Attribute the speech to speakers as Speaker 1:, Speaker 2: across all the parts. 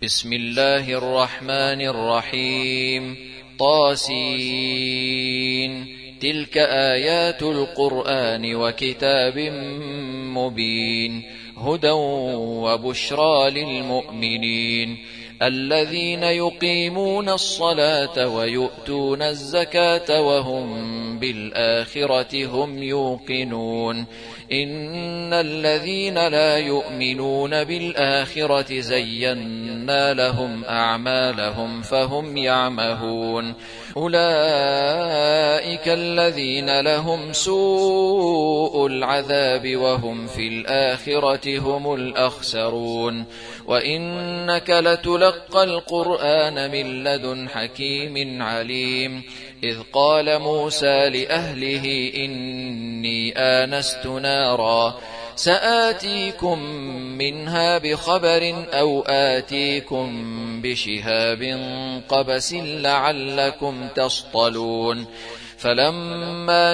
Speaker 1: بسم الله الرحمن الرحيم طاسين تلك آيات القرآن وكتاب مبين هدى وبشرى للمؤمنين الذين يقيمون الصلاة ويؤتون الزكاة وهم بالآخرة هم يوقنون إن الذين لا يؤمنون بالآخرة زينا لهم أعمالهم فهم يعمهون أولئك الذين لهم سوء العذاب وهم في الآخرة هم الأخسرون وإنك لتلقى القرآن من لدن حكيم عليم إذ قال موسى لأهله إني آنست نارا سآتيكم منها بخبر أو آتيكم بشهاب قبس لعلكم تصطلون فلما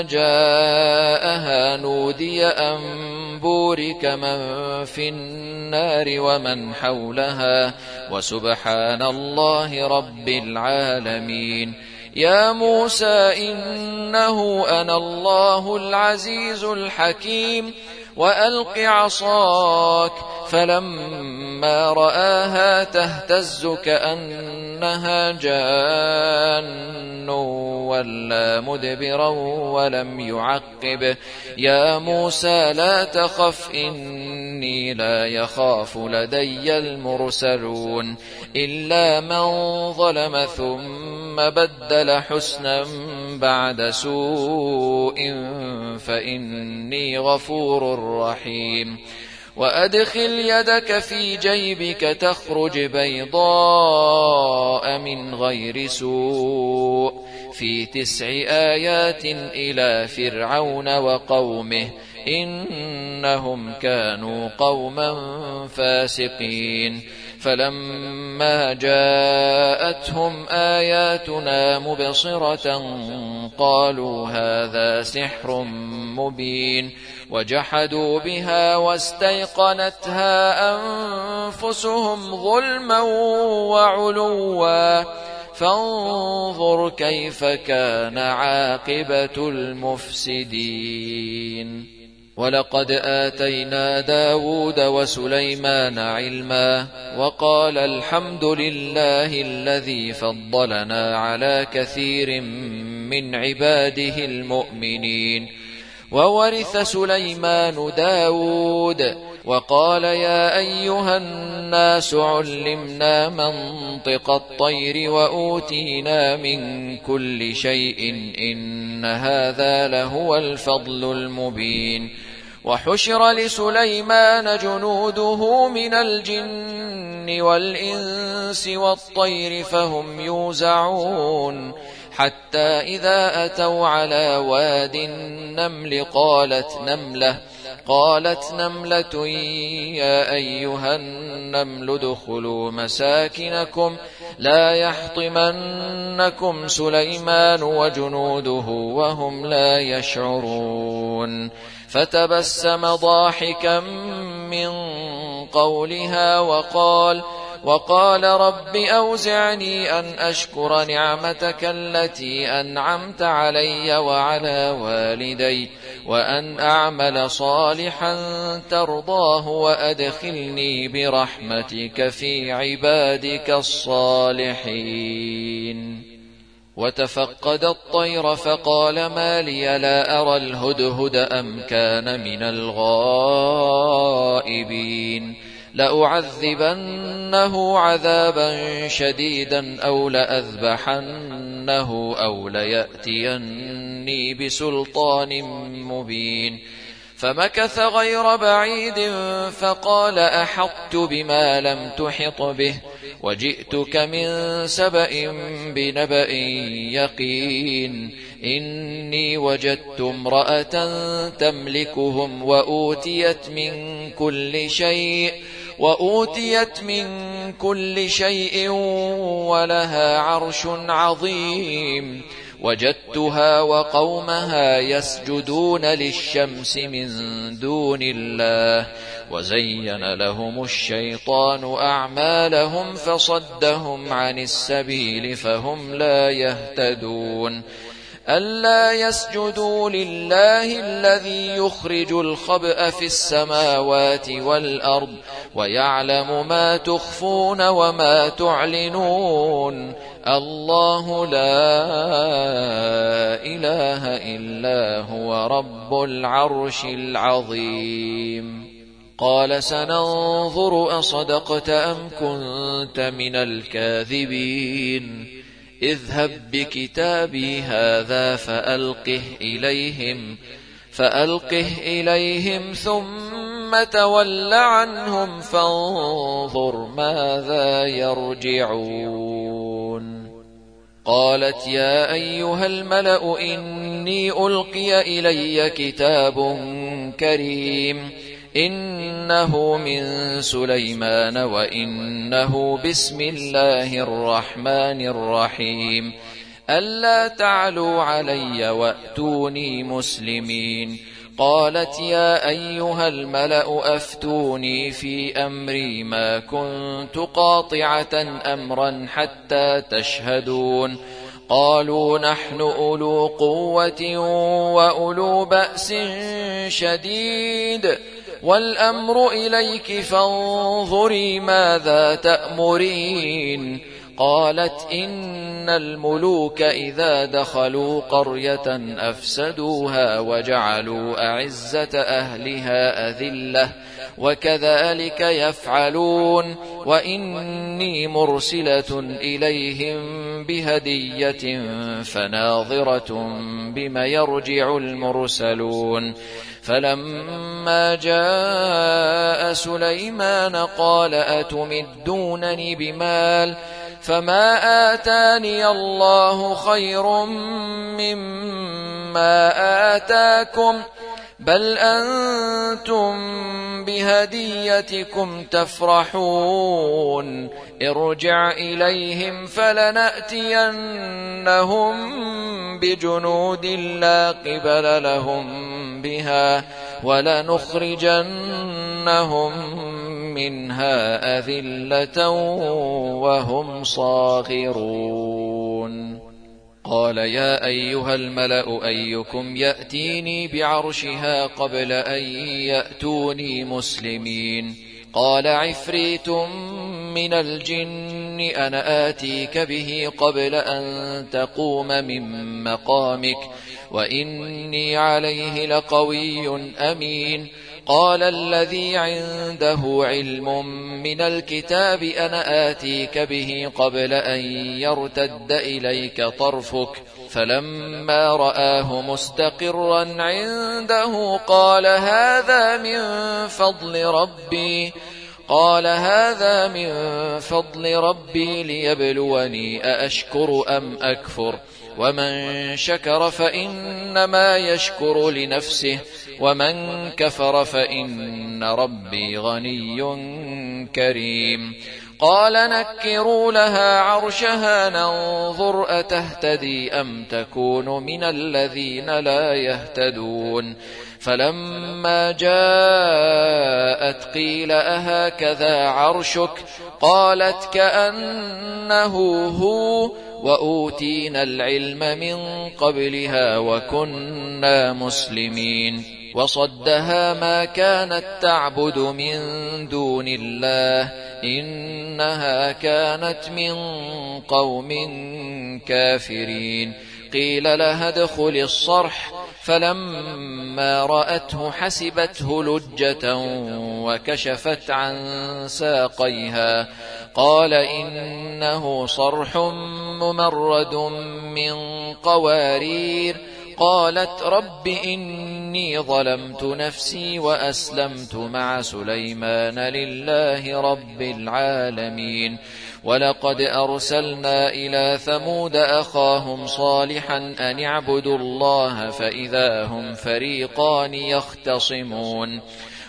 Speaker 1: جاءها نودي أن بورك من في النار ومن حولها وسبحان الله رب العالمين يا موسى إنه أنا الله العزيز الحكيم وألق عصاك فلما رآها تهتز كأنها جان ولا مدبرا ولم يعقب يا موسى لا تخف إني لا يخاف لدي المرسلون إلا من ظلم ثم بدل حسنا بعد سوء فإني غفور رحيم وأدخل يدك في جيبك تخرج بيضاء من غير سوء في 9 آيات إلى فرعون وقومه إنهم كانوا قوما فاسقين فلما جاءتهم آياتنا مبصرة قالوا هذا سحر مبين وجحدوا بها واستيقنتها أنفسهم ظلما وعلوا فانظر كيف كان عاقبة المفسدين ولقد آتينا داود وسليمان علما وقال الحمد لله الذي فضلنا على كثير من عباده المؤمنين وورث سليمان داود وقال يا أيها الناس علمنا منطق الطير وأوتينا من كل شيء إن هذا لهو الفضل المبين وحشر لسليمان جنوده من الجن والإنس والطير فهم يوزعون حتى إذا أتوا على واد النمل قالت نملة يا أيها النمل ادخلوا مساكنكم لا يحطمنكم سليمان وجنوده وهم لا يشعرون فتبسم ضاحكا من قولها وقال رب أوزعني أن أشكر نعمتك التي أنعمت علي وعلى والدي وأن أعمل صالحا ترضاه وأدخلني برحمتك في عبادك الصالحين وتفقد الطير فقال ما لي لا أرى الهدهد أم كان من الغائبين لأعذبنه عذابا شديدا أو لأذبحنه أو ليأتيني بسلطان مبين فمكث غير بعيد فقال أحطت بما لم تحط به وجئتك من سبأ بنبأ يقين إني وجدت امرأة تملكهم وأوتيت من كل شيء ولها عرش عظيم وجدتها وقومها يسجدون للشمس من دون الله وزين لهم الشيطان أعمالهم فصدهم عن السبيل فهم لا يهتدون ألا يسجدوا لله الذي يخرج الخبأ في السماوات والأرض ويعلم ما تخفون وما تعلنون الله لا إله إلا هو رب العرش العظيم قال سننظر أصدقت أم كنت من الكاذبين اذهب بكتابي هذا فألقه إليهم ثم تول عنهم فانظر ماذا يرجعون قالت يا أيها الملأ إني ألقي إلي كتاب كريم إنه من سليمان وإنه بسم الله الرحمن الرحيم ألا تعلوا علي وأتوني مسلمين قالت يا أيها الملأ أفتوني في أمري ما كنت قاطعة أمرا حتى تشهدون قالوا نحن أولو قوة وأولو بأس شديد والأمر إليك فانظري ماذا تأمرين قالت إن الملوك إذا دخلوا قرية أفسدوها وجعلوا أعزة أهلها أذلة وكذلك يفعلون وإني مرسلة إليهم بهدية فناظرة بما يرجع المرسلون فلما جاء سليمان قال أتمدونني بمال فما آتاني الله خير مما آتاكم بل أنتم بهديتكم تفرحون ارجع إليهم فلنأتينهم بجنود لا قبل لهم بها ولنخرجنهم منها أذلة وهم صاغرون قال يا أيها الملأ أيكم يأتيني بعرشها قبل أن يأتوني مسلمين قال عفريت من الجن أنا آتيك به قبل أن تقوم من مقامك وإني عليه لقوي أمين قال الذي عنده علم من الكتاب أنا آتيك به قبل أن يرتد إليك طرفك فلما رآه مستقرا عنده قال هذا من فضل ربي ليبلوني أأشكر أم أكفر ومن شكر فإنما يشكر لنفسه ومن كفر فإن ربي غني كريم قال نكروا لها عرشها ننظر أتهتدي أم تكون من الذين لا يهتدون فلما جاءت قيل أهكذا عرشك قالت كأنه هو وأوتينا العلم من قبلها وكنا مسلمين وصدها ما كانت تعبد من دون الله إنها كانت من قوم كافرين قيل لها ادخل الصرح فلما رأته حسبته لجة وكشفت عن ساقيها قال إنه صرح ممرد من قوارير قالت رب إني ظلمت نفسي وأسلمت مع سليمان لله رب العالمين ولقد أرسلنا إلى ثمود أخاهم صالحا أن اعبدوا الله فإذا هم فريقان يختصمون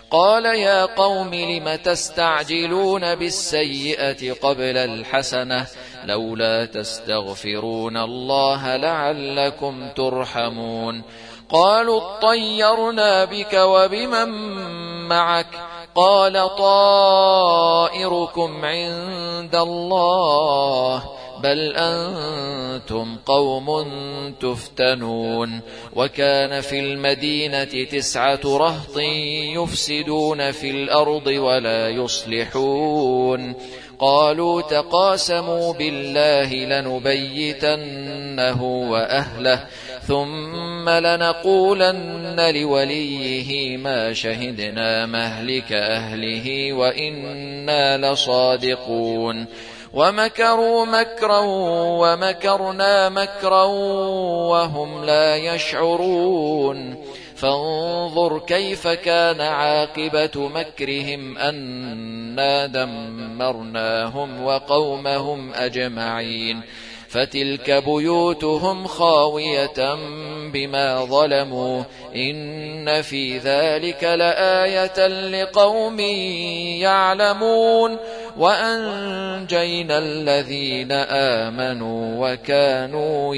Speaker 1: قال يا قوم لم تستعجلون بالسيئة قبل الحسنة لولا تستغفرون الله لعلكم ترحمون قالوا اطيرنا بك وبمن معك قال طائركم عند الله بل أنتم قوم تفتنون وكان في المدينة 9 رهط يفسدون في الأرض ولا يصلحون قالوا تقاسموا بالله لنبيتنه وأهله ثم لنقولن لوليه ما شهدنا مهلك أهله وإنا لصادقون ومكروا مكرا ومكرنا مكرا وهم لا يشعرون فانظر كيف كان عاقبة مكرهم أنا دمرناهم وقومهم أجمعين فتلك بيوتهم خاوية بما ظلموا إن في ذلك لآية لقوم يعلمون وأنجينا الذين آمنوا وكانوا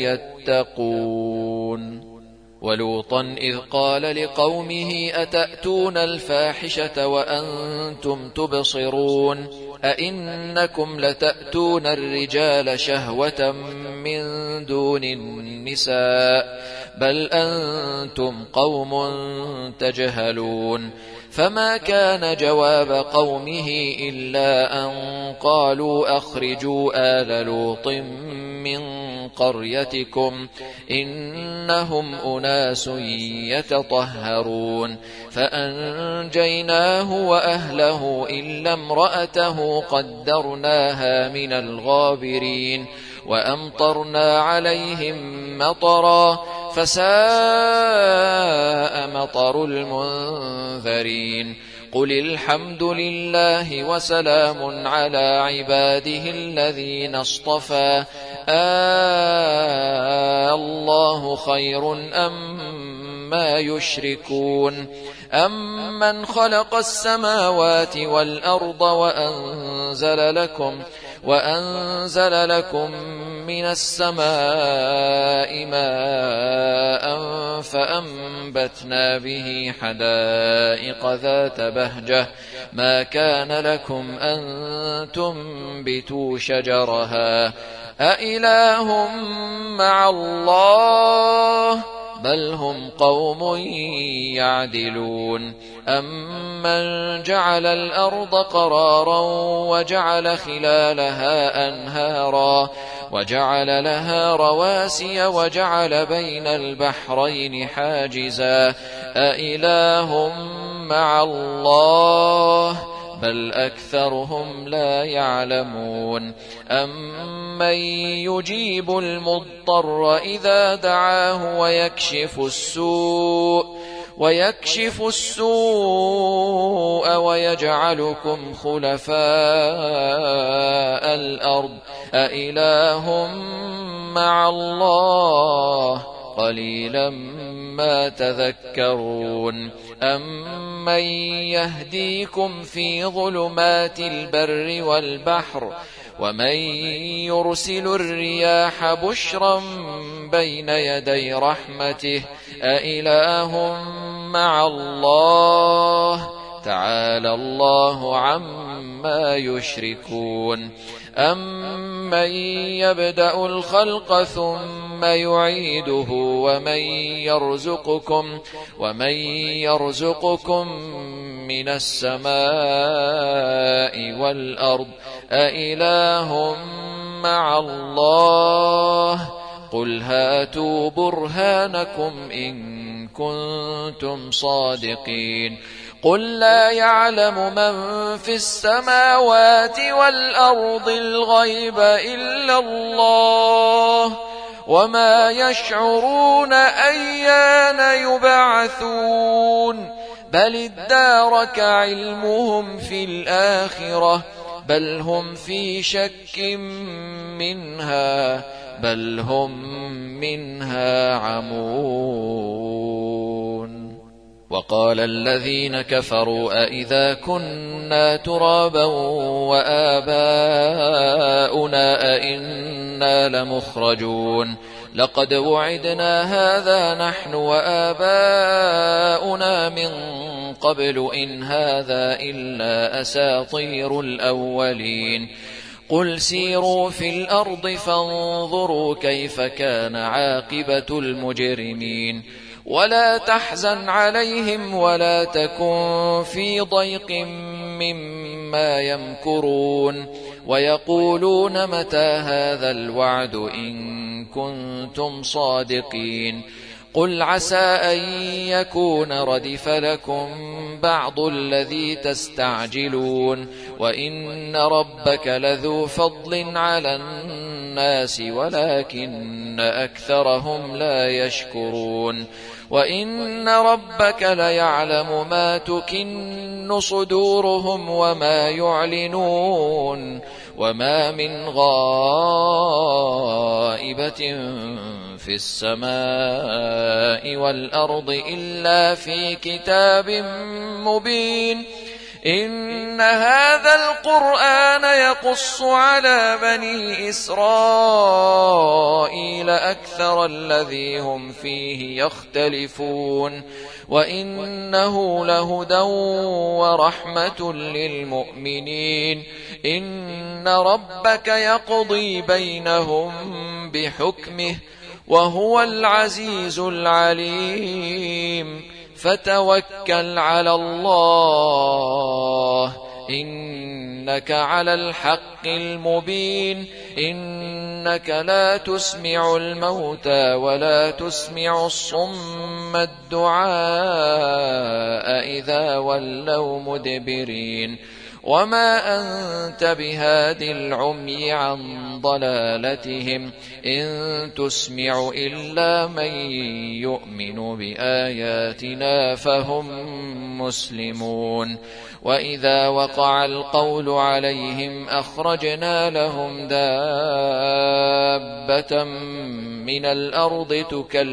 Speaker 1: يتقون ولوطا إذ قال لقومه أتأتون الفاحشة وأنتم تبصرون أئنكم لتأتون الرجال شهوة من دون النساء بل أنتم قوم تجهلون فما كان جواب قومه إلا أن قالوا أخرجوا آل لوط من قريتكم إنهم أناس يتطهرون فأنجيناه وأهله إلا امرأته قدرناها من الغابرين وأمطرنا عليهم مطرا فساء مطر المنذرين قل الحمد لله وسلام على عباده الذين اصطفى الله خير أما يشركون أمن خلق السماوات والأرض وأنزل لكم من السماء ماء فأنبتنا به حدائق ذات بهجة ما كان لكم أن تنبتوا شجرها أإله مع الله بل هم قوم يعدلون أمن جعل الأرض قرارا وجعل خلالها أنهارا وجعل لها رواسي وجعل بين البحرين حاجزا أإله مع الله بل أكثرهم لا يعلمون أمن يجيب المضطر إذا دعاه ويكشف السوء ويجعلكم خلفاء الأرض أإله مع الله قليلا ما تذكرون أمن يهديكم في ظلمات البر والبحر ومن يرسل الرياح بشرا بين يدي رحمته أإله مع الله تعالى الله عما يشركون أمن يبدأ الخلق ثم يعيده ومن يرزقكم من السماء والأرض أإله مع الله قل هاتوا برهانكم إن كنتم صادقين قل لا يعلم من في السماوات والأرض الغيب إلا الله وما يشعرون أيان يبعثون بل ادارك علمهم في الآخرة بل هم في شك منها بل هم منها عمون وقال الذين كفروا أئذا كنا ترابا وآباؤنا أئنا لمخرجون لقد وعدنا هذا نحن وآباؤنا من قبل إن هذا إلا أساطير الأولين قل سيروا في الأرض فانظروا كيف كان عاقبة المجرمين ولا تحزن عليهم ولا تكن في ضيق مما يمكرون ويقولون متى هذا الوعد إن كنتم صادقين قل عسى أن يكون ردف لكم بعض الذي تستعجلون وإن ربك لذو فضل على الناس ولكن أكثرهم لا يشكرون وإن ربك ليعلم ما تكن صدورهم وما يعلنون وما من غائبة في السماء والأرض إلا في كتاب مبين إن هذا القرآن يقص على بني إسرائيل أكثر الذي هم فيه يختلفون وإنه لهدى ورحمة للمؤمنين إن ربك يقضي بينهم بحكمه وهو العزيز العليم فتوكل على الله إنك على الحق المبين إنك لا تسمع الموتى ولا تسمع الصم الدعاء إذا ولوا مدبرين وما أنت بهاد العمي عن ضلالتهم إن تسمع إلا من يؤمن بآياتنا فهم مسلمون وإذا وقع القول عليهم أخرجنا لهم دابة من الأرض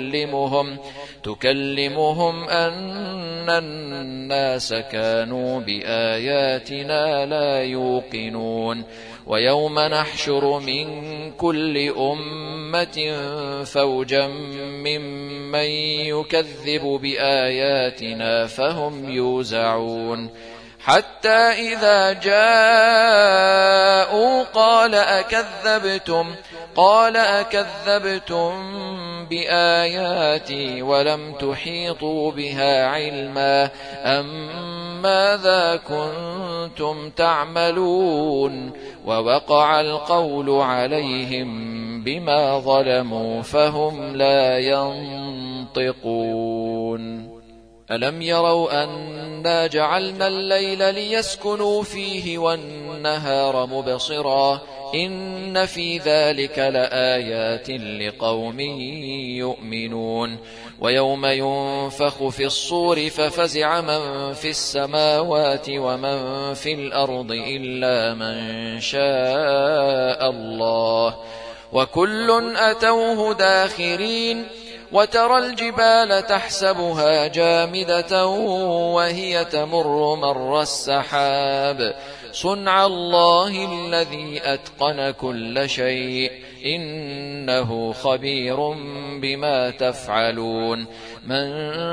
Speaker 1: تكلمهم أن الناس كانوا بآياتنا لا يوقنون ويوم نحشر من كل أمة فوجا ممن يكذب بآياتنا فهم يوزعون حتى إذا جاءوا قال أكذبتم بآياتي ولم تحيطوا بها علما أم ماذا كنتم تعملون ووقع القول عليهم بما ظلموا فهم لا ينطقون ألم يروا أنا جعلنا الليل ليسكنوا فيه والنهار مبصرا إن في ذلك لآيات لقوم يؤمنون ويوم ينفخ في الصور ففزع من في السماوات ومن في الأرض إلا من شاء الله وكل أتوه داخرين وترى الجبال تحسبها جامدة وهي تمر مر السحاب صنع الله الذي أتقن كل شيء إنه خبير بما تفعلون من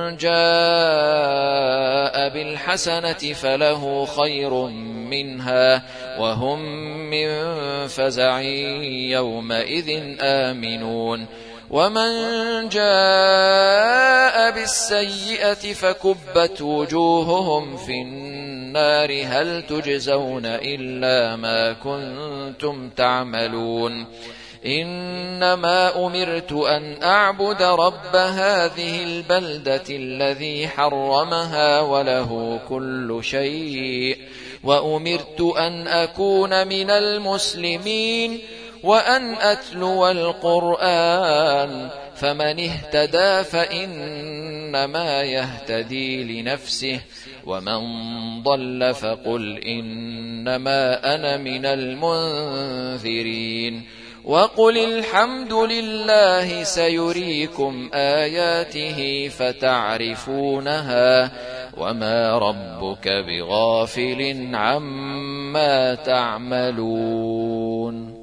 Speaker 1: جاء بالحسنة فله خير منها وهم من فزع يومئذ آمنون ومن جاء بالسيئة فكبت وجوههم في النار هل تجزون إلا ما كنتم تعملون إنما أمرت أن أعبد رب هذه البلدة الذي حرمها وله كل شيء وأمرت أن أكون من المسلمين وأن أتلو القرآن فمن اهتدى فإنما يهتدي لنفسه ومن ضل فقل إنما أنا من المنذرين وقل الحمد لله سيريكم آياته فتعرفونها وما ربك بغافل عما تعملون